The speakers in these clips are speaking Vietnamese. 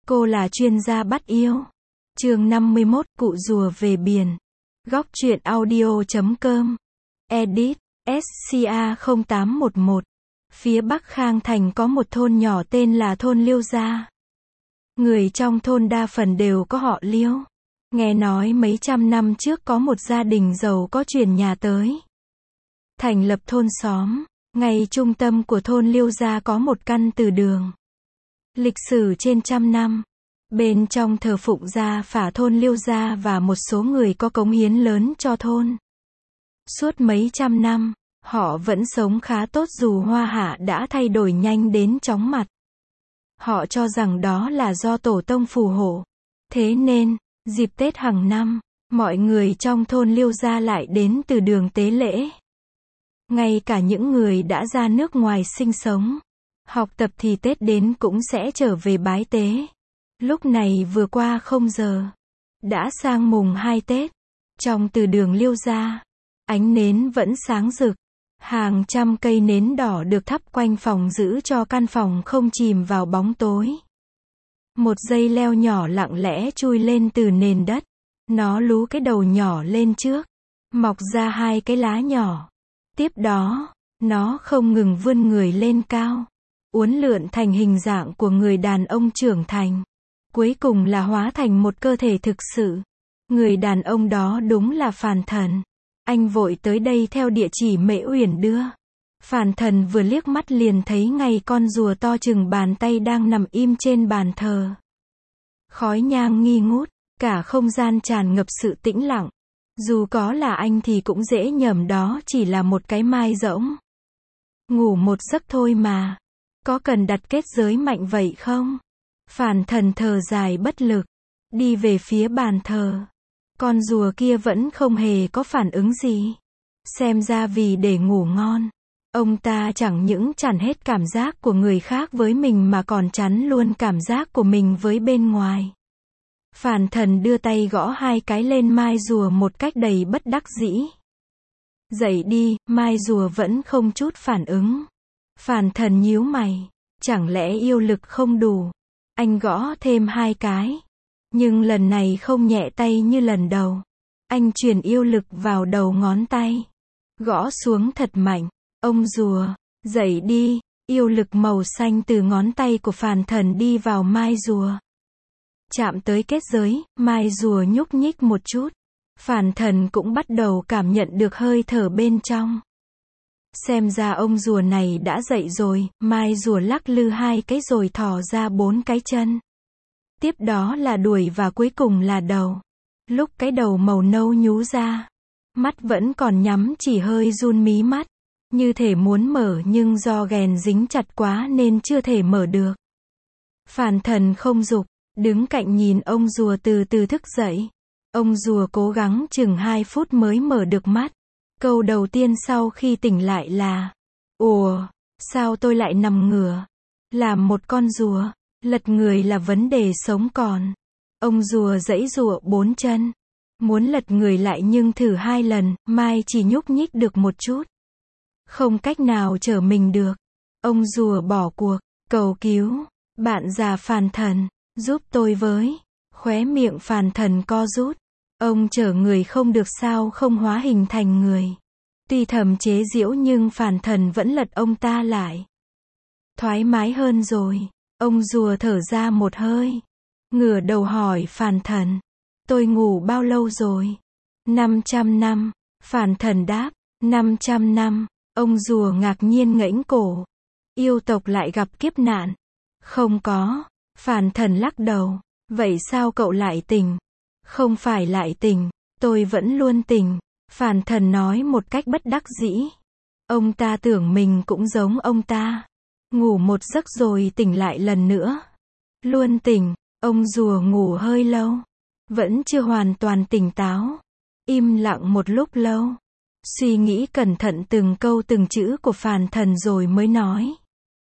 Cô là chuyên gia bắt yêu. Chương 51, cụ rùa về biển. Góc truyện audio.com. Edit, SCA 0811. Phía Bắc Khang Thành có một thôn nhỏ tên là thôn Liêu Gia. Người trong thôn đa phần đều có họ Liêu. Nghe nói mấy trăm năm trước có một gia đình giàu có chuyển nhà tới. Thành lập thôn xóm. Ngay trung tâm của thôn Liêu Gia có một căn từ đường. Lịch sử trên trăm năm. Bên trong thờ phụng gia phả thôn Liêu Gia và một số người có cống hiến lớn cho thôn. Suốt mấy trăm năm, họ vẫn sống khá tốt dù hoa hạ đã thay đổi nhanh đến chóng mặt. Họ cho rằng đó là do tổ tông phù hộ. Thế nên, dịp Tết hàng năm, mọi người trong thôn Liêu Gia lại đến từ đường tế lễ. Ngay cả những người đã ra nước ngoài sinh sống, học tập thì Tết đến cũng sẽ trở về bái tế. Lúc này vừa qua 0 giờ, đã sang mùng 2 Tết. Trong từ đường Liêu Gia, ánh nến vẫn sáng rực. Hàng trăm cây nến đỏ được thắp quanh phòng giữ cho căn phòng không chìm vào bóng tối. Một dây leo nhỏ lặng lẽ chui lên từ nền đất. Nó lú cái đầu nhỏ lên trước, mọc ra 2 cái lá nhỏ. Tiếp đó, nó không ngừng vươn người lên cao, uốn lượn thành hình dạng của người đàn ông trưởng thành. Cuối cùng là hóa thành một cơ thể thực sự. Người đàn ông đó đúng là Phàn Thần. Anh vội tới đây theo địa chỉ Mễ Uyển đưa. Phàn Thần vừa liếc mắt liền thấy ngay con rùa to chừng bàn tay đang nằm im trên bàn thờ. Khói nhang nghi ngút, cả không gian tràn ngập sự tĩnh lặng. Dù có là anh thì cũng dễ nhầm đó chỉ là một cái mai rỗng. Ngủ một giấc thôi mà. Có cần đặt kết giới mạnh vậy không? Phàn Thần thở dài bất lực, đi về phía bàn thờ. Con rùa kia vẫn không hề có phản ứng gì. Xem ra vì để ngủ ngon, ông ta chẳng những chặn hết cảm giác của người khác với mình mà còn chắn luôn cảm giác của mình với bên ngoài. Phàn Thần đưa tay gõ 2 cái lên mai rùa một cách đầy bất đắc dĩ. Dậy đi, mai rùa vẫn không chút phản ứng. Phàn Thần nhíu mày, chẳng lẽ yêu lực không đủ? Anh gõ thêm 2 cái. Nhưng lần này không nhẹ tay như lần đầu. Anh truyền yêu lực vào đầu ngón tay. Gõ xuống thật mạnh. Ông rùa, dậy đi. Yêu lực màu xanh từ ngón tay của Phàn Thần đi vào mai rùa. Chạm tới kết giới, mai rùa nhúc nhích một chút. Phàn Thần cũng bắt đầu cảm nhận được hơi thở bên trong. Xem ra ông rùa này đã dậy rồi, mai rùa lắc lư 2 cái rồi thò ra 4 cái chân. Tiếp đó là đuôi và cuối cùng là đầu. Lúc cái đầu màu nâu nhú ra, mắt vẫn còn nhắm chỉ hơi run mí mắt. Như thể muốn mở nhưng do ghèn dính chặt quá nên chưa thể mở được. Phàn Thần không giục, đứng cạnh nhìn ông rùa từ từ thức dậy. Ông rùa cố gắng chừng 2 phút mới mở được mắt. Câu đầu tiên sau khi tỉnh lại là: Ủa, sao tôi lại nằm ngửa? Làm một con rùa, lật người là vấn đề sống còn. Ông rùa giãy giụa 4 chân. Muốn lật người lại nhưng thử 2 lần, mai chỉ nhúc nhích được một chút. Không cách nào trở mình được. Ông rùa bỏ cuộc, cầu cứu. Bạn già Phàn Thần, giúp tôi với. Khóe miệng Phàn Thần co rút. Ông chở người không được sao không hóa hình thành người. Tuy thầm chế giễu nhưng Phàn Thần vẫn lật ông ta lại. Thoải mái hơn rồi. Ông rùa thở ra một hơi. Ngửa đầu hỏi Phàn Thần. Tôi ngủ bao lâu rồi? 500 năm. Phàn Thần đáp. 500 năm. Ông rùa ngạc nhiên ngẩng cổ. Yêu tộc lại gặp kiếp nạn. Không có. Phàn Thần lắc đầu. Vậy sao cậu lại tỉnh? Không phải lại tỉnh. Tôi vẫn luôn tỉnh. Phàn Thần nói một cách bất đắc dĩ. Ông ta tưởng mình cũng giống ông ta. Ngủ một giấc rồi tỉnh lại lần nữa. Luôn tỉnh. Ông rùa ngủ hơi lâu. Vẫn chưa hoàn toàn tỉnh táo. Im lặng một lúc lâu. Suy nghĩ cẩn thận từng câu từng chữ của Phàn Thần rồi mới nói.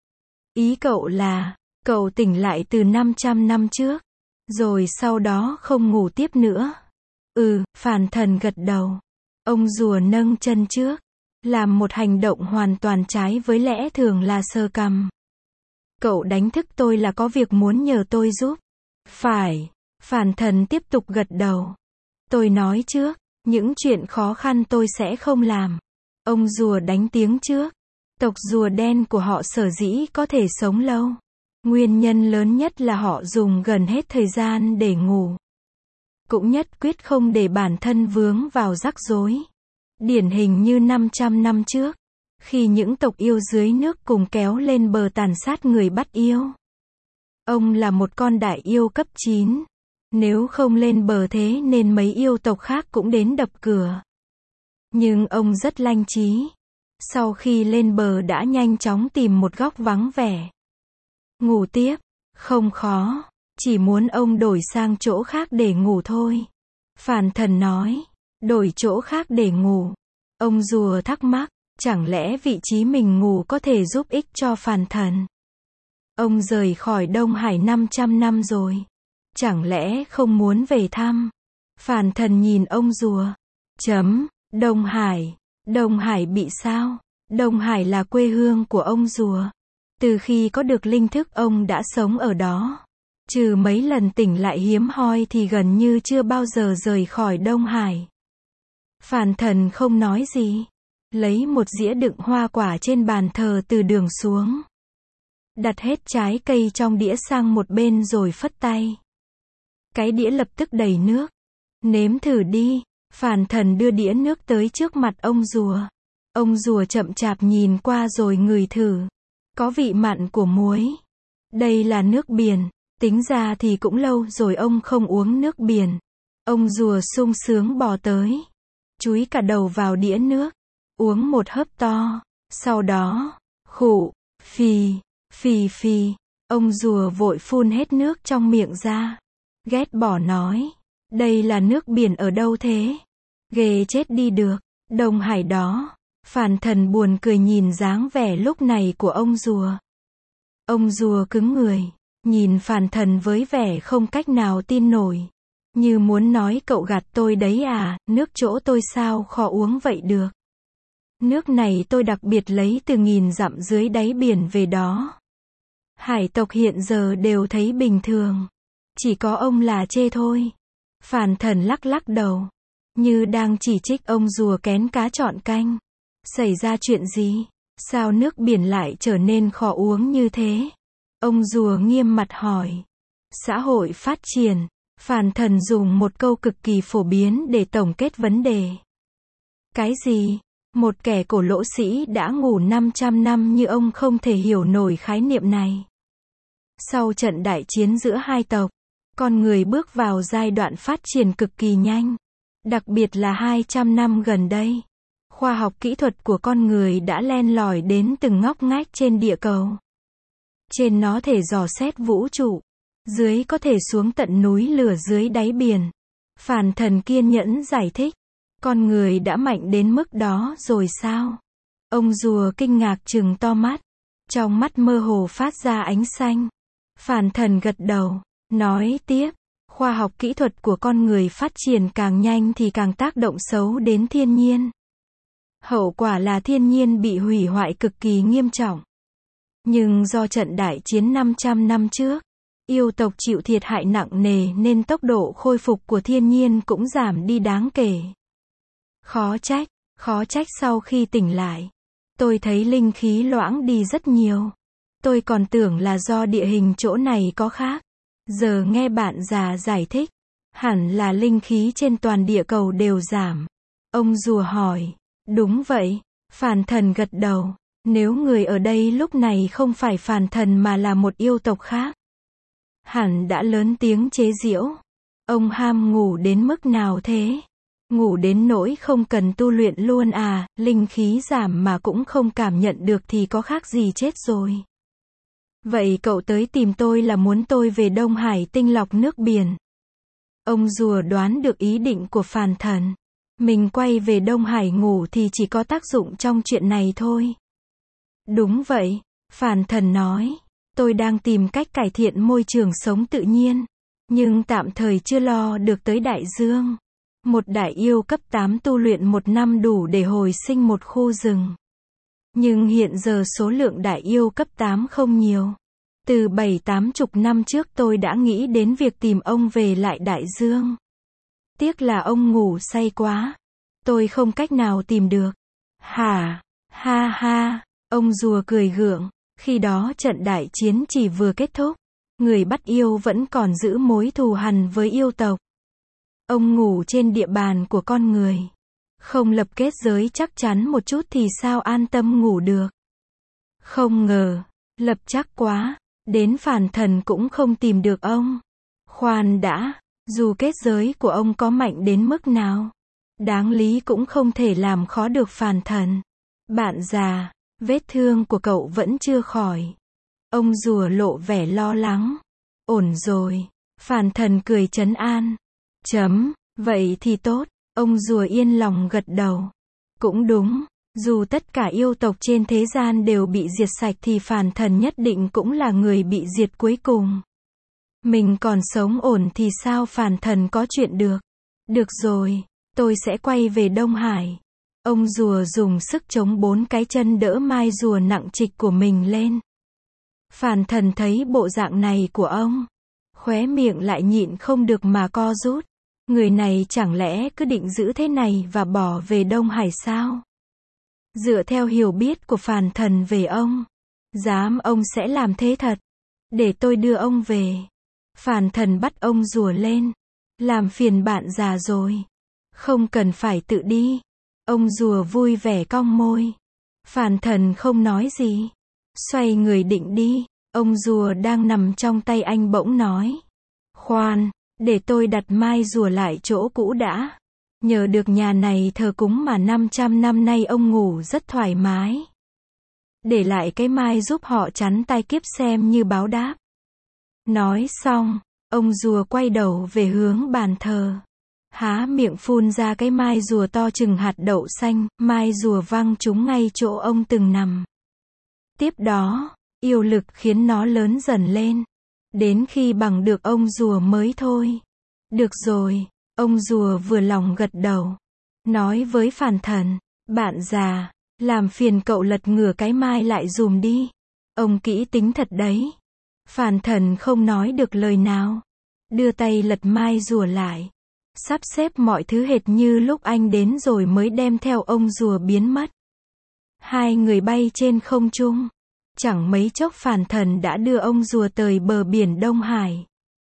Ý cậu là, cậu tỉnh lại từ 500 năm trước. Rồi sau đó không ngủ tiếp nữa. Phàn Thần gật đầu. Ông rùa nâng chân trước. Làm một hành động hoàn toàn trái với lẽ thường là sờ cằm. Cậu đánh thức tôi là có việc muốn nhờ tôi giúp. Phải. Phàn Thần tiếp tục gật đầu. Tôi nói trước, những chuyện khó khăn tôi sẽ không làm. Ông rùa đánh tiếng trước. Tộc rùa đen của họ sở dĩ có thể sống lâu. Nguyên nhân lớn nhất là họ dùng gần hết thời gian để ngủ. Cũng nhất quyết không để bản thân vướng vào rắc rối. Điển hình như 500 năm trước, khi những tộc yêu dưới nước cùng kéo lên bờ tàn sát người bắt yêu. Ông là một con đại yêu cấp 9. Nếu không lên bờ thế nên mấy yêu tộc khác cũng đến đập cửa. Nhưng ông rất lanh trí. Sau khi lên bờ đã nhanh chóng tìm một góc vắng vẻ. Ngủ tiếp, không khó, chỉ muốn ông đổi sang chỗ khác để ngủ thôi. Phàn Thần nói, đổi chỗ khác để ngủ. Ông rùa thắc mắc, chẳng lẽ vị trí mình ngủ có thể giúp ích cho Phàn Thần? Ông rời khỏi Đông Hải 500 năm rồi. Chẳng lẽ không muốn về thăm? Phàn Thần nhìn ông rùa. Đông Hải. Đông Hải bị sao? Đông Hải là quê hương của ông rùa. Từ khi có được linh thức ông đã sống ở đó. Trừ mấy lần tỉnh lại hiếm hoi thì gần như chưa bao giờ rời khỏi Đông Hải. Phàn Thần không nói gì. Lấy một dĩa đựng hoa quả trên bàn thờ từ đường xuống. Đặt hết trái cây trong đĩa sang một bên rồi phất tay. Cái đĩa lập tức đầy nước. Nếm thử đi. Phàn Thần đưa đĩa nước tới trước mặt ông rùa. Ông rùa chậm chạp nhìn qua rồi ngửi thử. Có vị mặn của muối. Đây là nước biển. Tính ra thì cũng lâu rồi ông không uống nước biển. Ông rùa sung sướng bò tới. Chúi cả đầu vào đĩa nước. Uống một hớp to. Sau đó, khụ, phì, phì phì. Ông rùa vội phun hết nước trong miệng ra. Ghét bỏ nói. Đây là nước biển ở đâu thế? Ghê chết đi được. Đông Hải đó. Phàn Thần buồn cười nhìn dáng vẻ lúc này của ông rùa. Ông rùa cứng người. Nhìn Phàn Thần với vẻ không cách nào tin nổi. Như muốn nói cậu gạt tôi đấy à, nước chỗ tôi sao khó uống vậy được. Nước này tôi đặc biệt lấy từ nghìn dặm dưới đáy biển về đó. Hải tộc hiện giờ đều thấy bình thường. Chỉ có ông là chê thôi. Phàn Thần lắc lắc đầu. Như đang chỉ trích ông rùa kén cá chọn canh. Xảy ra chuyện gì? Sao nước biển lại trở nên khó uống như thế? Ông rùa nghiêm mặt hỏi. Xã hội phát triển. Phàn Thần dùng một câu cực kỳ phổ biến để tổng kết vấn đề. Cái gì? Một kẻ cổ lỗ sĩ đã ngủ 500 năm như ông không thể hiểu nổi khái niệm này. Sau trận đại chiến giữa hai tộc, con người bước vào giai đoạn phát triển cực kỳ nhanh. Đặc biệt là 200 năm gần đây. Khoa học kỹ thuật của con người đã len lỏi đến từng ngóc ngách trên địa cầu. Trên nó thể dò xét vũ trụ. Dưới có thể xuống tận núi lửa dưới đáy biển. Phàn Thần kiên nhẫn giải thích. Con người đã mạnh đến mức đó rồi sao? Ông rùa kinh ngạc trừng to mắt. Trong mắt mơ hồ phát ra ánh xanh. Phàn Thần gật đầu. Nói tiếp. Khoa học kỹ thuật của con người phát triển càng nhanh thì càng tác động xấu đến thiên nhiên. Hậu quả là thiên nhiên bị hủy hoại cực kỳ nghiêm trọng. Nhưng do trận đại chiến 500 năm trước, yêu tộc chịu thiệt hại nặng nề nên tốc độ khôi phục của thiên nhiên cũng giảm đi đáng kể. Khó trách sau khi tỉnh lại. Tôi thấy linh khí loãng đi rất nhiều. Tôi còn tưởng là do địa hình chỗ này có khác. Giờ nghe bạn già giải thích, hẳn là linh khí trên toàn địa cầu đều giảm. Ông rùa hỏi, đúng vậy. Phàn Thần gật đầu, nếu người ở đây lúc này không phải Phàn Thần mà là một yêu tộc khác, hẳn đã lớn tiếng chế giễu. Ông ham ngủ đến mức nào thế? Ngủ đến nỗi không cần tu luyện luôn à, linh khí giảm mà cũng không cảm nhận được thì có khác gì chết rồi. Vậy cậu tới tìm tôi là muốn tôi về Đông Hải tinh lọc nước biển. Ông rùa đoán được ý định của Phàn Thần. Mình quay về Đông Hải ngủ thì chỉ có tác dụng trong chuyện này thôi. Đúng vậy, Phàn Thần nói. Tôi đang tìm cách cải thiện môi trường sống tự nhiên. Nhưng tạm thời chưa lo được tới đại dương. Một đại yêu cấp 8 tu luyện 1 năm đủ để hồi sinh một khu rừng. Nhưng hiện giờ số lượng đại yêu cấp 8 không nhiều. Từ 7-80 năm trước tôi đã nghĩ đến việc tìm ông về lại đại dương. Tiếc là ông ngủ say quá. Tôi không cách nào tìm được. Hả? Ha ha. Ông rùa cười gượng. Khi đó trận đại chiến chỉ vừa kết thúc. Người bắt yêu vẫn còn giữ mối thù hằn với yêu tộc. Ông ngủ trên địa bàn của con người. Không lập kết giới chắc chắn một chút thì sao an tâm ngủ được. Không ngờ, lập chắc quá, đến phản thần cũng không tìm được ông. Khoan đã, dù kết giới của ông có mạnh đến mức nào, đáng lý cũng không thể làm khó được phản thần. Bạn già, vết thương của cậu vẫn chưa khỏi. Ông rùa lộ vẻ lo lắng. Ổn rồi. Phản thần cười trấn an. Vậy thì tốt. Ông rùa yên lòng gật đầu. Cũng đúng. Dù tất cả yêu tộc trên thế gian đều bị diệt sạch thì phản thần nhất định cũng là người bị diệt cuối cùng. Mình còn sống ổn thì sao phản thần có chuyện được. Được rồi. Tôi sẽ quay về Đông Hải. Ông rùa dùng sức chống 4 cái chân đỡ mai rùa nặng trịch của mình lên. Phản thần thấy bộ dạng này của ông, khóe miệng lại nhịn không được mà co rút. Người này chẳng lẽ cứ định giữ thế này và bỏ về Đông Hải sao? Dựa theo hiểu biết của phản thần về ông, dám ông sẽ làm thế thật. Để tôi đưa ông về. Phản thần bắt ông rùa lên. Làm phiền bạn già rồi. Không cần phải tự đi. Ông rùa vui vẻ cong môi. Phản thần không nói gì. Xoay người định đi. Ông rùa đang nằm trong tay anh bỗng nói. Khoan, để tôi đặt mai rùa lại chỗ cũ đã. Nhờ được nhà này thờ cúng mà 500 năm nay ông ngủ rất thoải mái. Để lại cái mai giúp họ chắn tai kiếp xem như báo đáp. Nói xong, ông rùa quay đầu về hướng bàn thờ. Há miệng phun ra cái mai rùa to chừng hạt đậu xanh, mai rùa văng trúng ngay chỗ ông từng nằm. Tiếp đó, yêu lực khiến nó lớn dần lên. Đến khi bằng được ông rùa mới thôi. Được rồi, ông rùa vừa lòng gật đầu. Nói với phản thần, bạn già, làm phiền cậu lật ngửa cái mai lại dùm đi. Ông kỹ tính thật đấy. Phản thần không nói được lời nào. Đưa tay lật mai rùa lại. Sắp xếp mọi thứ hệt như lúc anh đến rồi mới đem theo ông rùa biến mất. Hai người bay trên không trung. Chẳng mấy chốc phản thần đã đưa ông rùa tới bờ biển Đông Hải.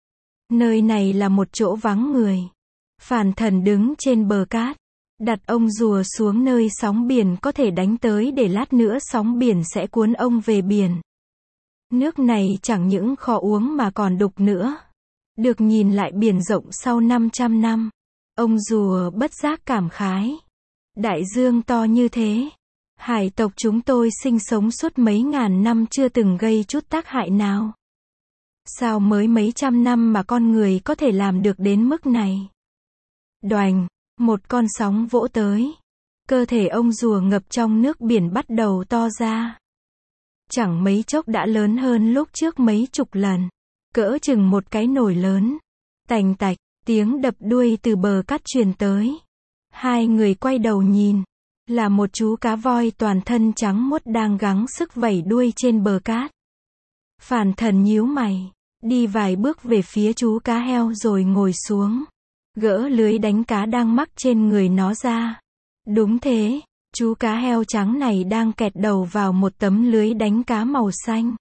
Nơi này là một chỗ vắng người. Phản thần đứng trên bờ cát. Đặt ông rùa xuống nơi sóng biển có thể đánh tới để lát nữa sóng biển sẽ cuốn ông về biển. Nước này chẳng những khó uống mà còn đục nữa. Được nhìn lại biển rộng sau 500 năm. Ông rùa bất giác cảm khái. Đại dương to như thế. Hải tộc chúng tôi sinh sống suốt mấy ngàn năm chưa từng gây chút tác hại nào. Sao mới mấy trăm năm mà con người có thể làm được đến mức này? Đoành, một con sóng vỗ tới. Cơ thể ông rùa ngập trong nước biển bắt đầu to ra. Chẳng mấy chốc đã lớn hơn lúc trước mấy chục lần. Cỡ chừng một cái nồi lớn. Tành tạch, tiếng đập đuôi từ bờ cát truyền tới. Hai người quay đầu nhìn. Là một chú cá voi toàn thân trắng muốt đang gắng sức vẩy đuôi trên bờ cát. Phản thần nhíu mày. Đi vài bước về phía chú cá heo rồi ngồi xuống. Gỡ lưới đánh cá đang mắc trên người nó ra. Đúng thế, chú cá heo trắng này đang kẹt đầu vào một tấm lưới đánh cá màu xanh.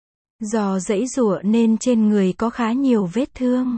Do giãy giụa nên trên người có khá nhiều vết thương.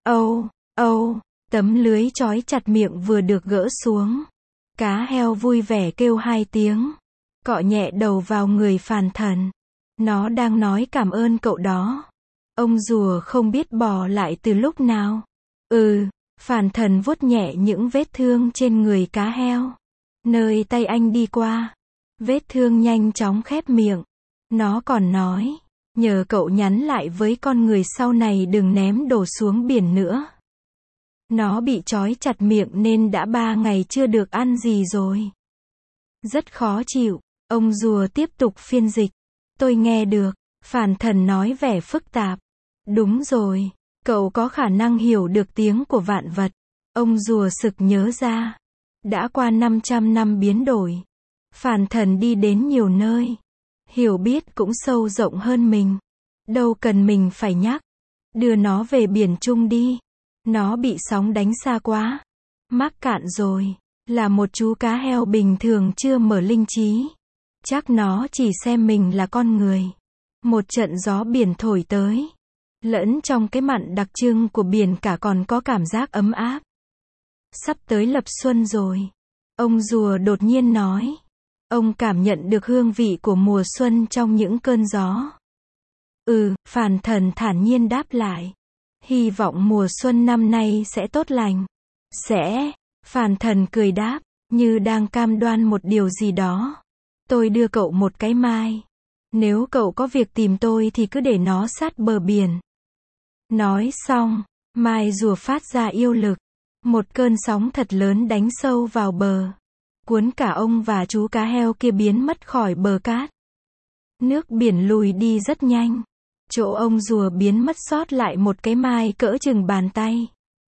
Tấm lưới trói chặt miệng vừa được gỡ xuống. Cá heo vui vẻ kêu 2 tiếng. Cọ nhẹ đầu vào người phản thần. Nó đang nói cảm ơn cậu đó. Ông rùa không biết bỏ lại từ lúc nào. Phản thần vuốt nhẹ những vết thương trên người cá heo. Nơi tay anh đi qua. Vết thương nhanh chóng khép miệng. Nó còn nói. Nhờ cậu nhắn lại với con người sau này đừng ném đồ xuống biển nữa. Nó bị trói chặt miệng nên đã 3 ngày chưa được ăn gì rồi. Rất khó chịu. Ông rùa tiếp tục phiên dịch. Tôi nghe được. Phản thần nói vẻ phức tạp. Đúng rồi. Cậu có khả năng hiểu được tiếng của vạn vật. Ông rùa sực nhớ ra. Đã qua 500 năm biến đổi. Phản thần đi đến nhiều nơi. Hiểu biết cũng sâu rộng hơn mình. Đâu cần mình phải nhắc. Đưa nó về biển chung đi. Nó bị sóng đánh xa quá. Mắc cạn rồi. Là một chú cá heo bình thường chưa mở linh trí. Chắc nó chỉ xem mình là con người. Một trận gió biển thổi tới. Lẫn trong cái mặn đặc trưng của biển cả còn có cảm giác ấm áp. Sắp tới lập xuân rồi. Ông rùa đột nhiên nói. Ông cảm nhận được hương vị của mùa xuân trong những cơn gió. Phàn Thần thản nhiên đáp lại. Hy vọng mùa xuân năm nay sẽ tốt lành. Sẽ. Phàn Thần cười đáp, như đang cam đoan một điều gì đó. Tôi đưa cậu một cái mai. Nếu cậu có việc tìm tôi thì cứ để nó sát bờ biển. Nói xong, mai rùa phát ra yêu lực. Một cơn sóng thật lớn đánh sâu vào bờ. Cuốn cả ông và chú cá heo kia biến mất khỏi bờ cát. Nước biển lùi đi rất nhanh. Chỗ ông rùa biến mất sót lại một cái mai cỡ chừng bàn tay.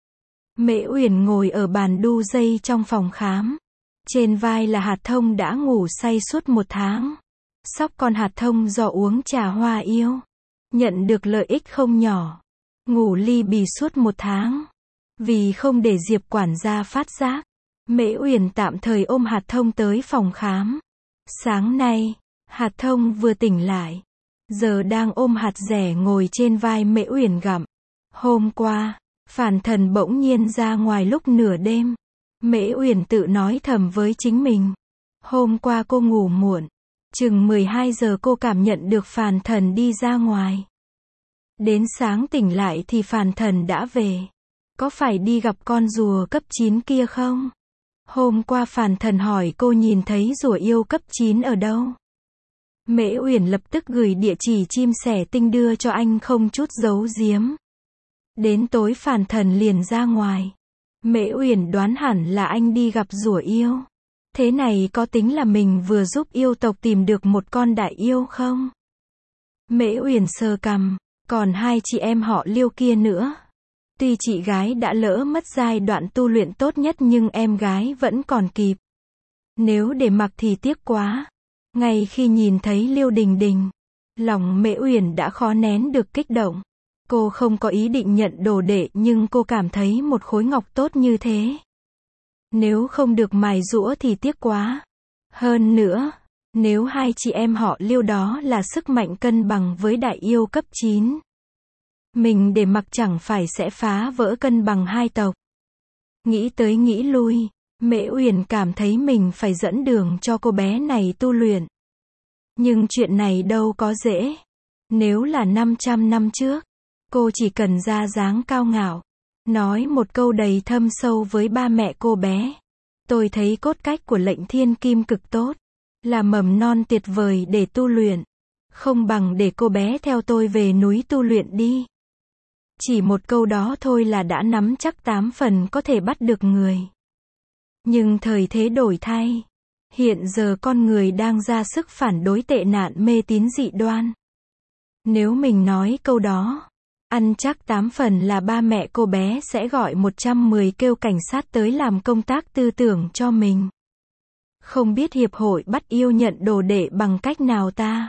Mễ Uyển ngồi ở bàn đu dây trong phòng khám. Trên vai là hạt thông đã ngủ say suốt 1 tháng. Sóc con hạt thông do uống trà hoa yêu. Nhận được lợi ích không nhỏ. Ngủ li bì suốt 1 tháng. Vì không để Diệp quản gia phát giác, Mễ Uyển tạm thời ôm hạt thông tới phòng khám. Sáng nay, hạt thông vừa tỉnh lại. Giờ đang ôm hạt dẻ ngồi trên vai Mễ Uyển gặm. Hôm qua, Phàn Thần bỗng nhiên ra ngoài lúc nửa đêm. Mễ Uyển tự nói thầm với chính mình. Hôm qua cô ngủ muộn. Chừng 12 giờ cô cảm nhận được Phàn Thần đi ra ngoài. Đến sáng tỉnh lại thì Phàn Thần đã về. Có phải đi gặp con rùa cấp 9 kia không? Hôm qua Phàn Thần hỏi cô nhìn thấy rùa yêu cấp 9 ở đâu. Mễ Uyển lập tức gửi địa chỉ chim sẻ tinh đưa cho anh không chút giấu giếm. Đến tối Phàn Thần liền ra ngoài. Mễ Uyển đoán hẳn là anh đi gặp rùa yêu. Thế này có tính là mình vừa giúp yêu tộc tìm được một con đại yêu không? Mễ Uyển sờ cằm, còn 2 chị em họ Liêu kia nữa. Tuy chị gái đã lỡ mất giai đoạn tu luyện tốt nhất nhưng em gái vẫn còn kịp. Nếu để mặc thì tiếc quá. Ngay khi nhìn thấy Liêu Đình Đình, lòng Mễ Uyển đã khó nén được kích động. Cô không có ý định nhận đồ đệ nhưng cô cảm thấy một khối ngọc tốt như thế. Nếu không được mài giũa thì tiếc quá. Hơn nữa, nếu 2 chị em họ Liêu đó là sức mạnh cân bằng với đại yêu cấp 9. Mình để mặc chẳng phải sẽ phá vỡ cân bằng 2 tộc. Nghĩ tới nghĩ lui, Mễ Uyển cảm thấy mình phải dẫn đường cho cô bé này tu luyện. Nhưng chuyện này đâu có dễ. Nếu là 500 năm trước, cô chỉ cần ra dáng cao ngạo, nói một câu đầy thâm sâu với ba mẹ cô bé. Tôi thấy cốt cách của Lệnh Thiên Kim cực tốt, là mầm non tuyệt vời để tu luyện. Không bằng để cô bé theo tôi về núi tu luyện đi. Chỉ một câu đó thôi là đã nắm chắc 8 phần có thể bắt được người. Nhưng thời thế đổi thay. Hiện giờ con người đang ra sức phản đối tệ nạn mê tín dị đoan. Nếu mình nói câu đó, ăn chắc 8 phần là ba mẹ cô bé sẽ gọi 110 kêu cảnh sát tới làm công tác tư tưởng cho mình. Không biết hiệp hội bắt yêu nhận đồ đệ bằng cách nào ta?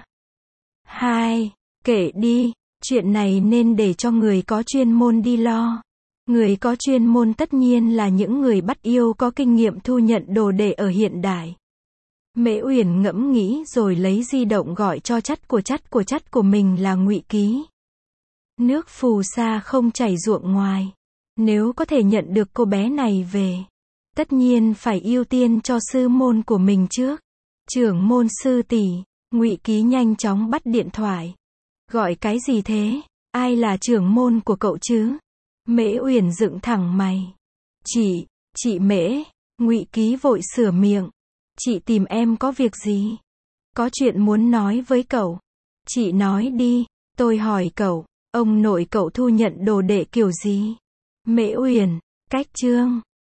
2. Kệ đi, chuyện này nên để cho người có chuyên môn đi lo. Người có chuyên môn tất nhiên là những người bắt yêu có kinh nghiệm thu nhận đồ đệ ở hiện đại. Mễ Uyển ngẫm nghĩ rồi lấy di động gọi cho chắt của mình là Ngụy Ký. Nước phù sa không chảy ruộng ngoài. Nếu có thể nhận được cô bé này về, tất nhiên phải ưu tiên cho sư môn của mình trước. Trưởng môn sư tỷ. Ngụy Ký nhanh chóng bắt điện thoại. Gọi cái gì thế? Ai là trưởng môn của cậu chứ? Mễ Uyển dựng thẳng mày. Chị Mễ. Ngụy Ký vội sửa miệng. Chị tìm em có việc gì? Có chuyện muốn nói với cậu. Chị nói đi, tôi hỏi cậu, ông nội cậu thu nhận đồ đệ kiểu gì? Mễ Uyển, cách chương.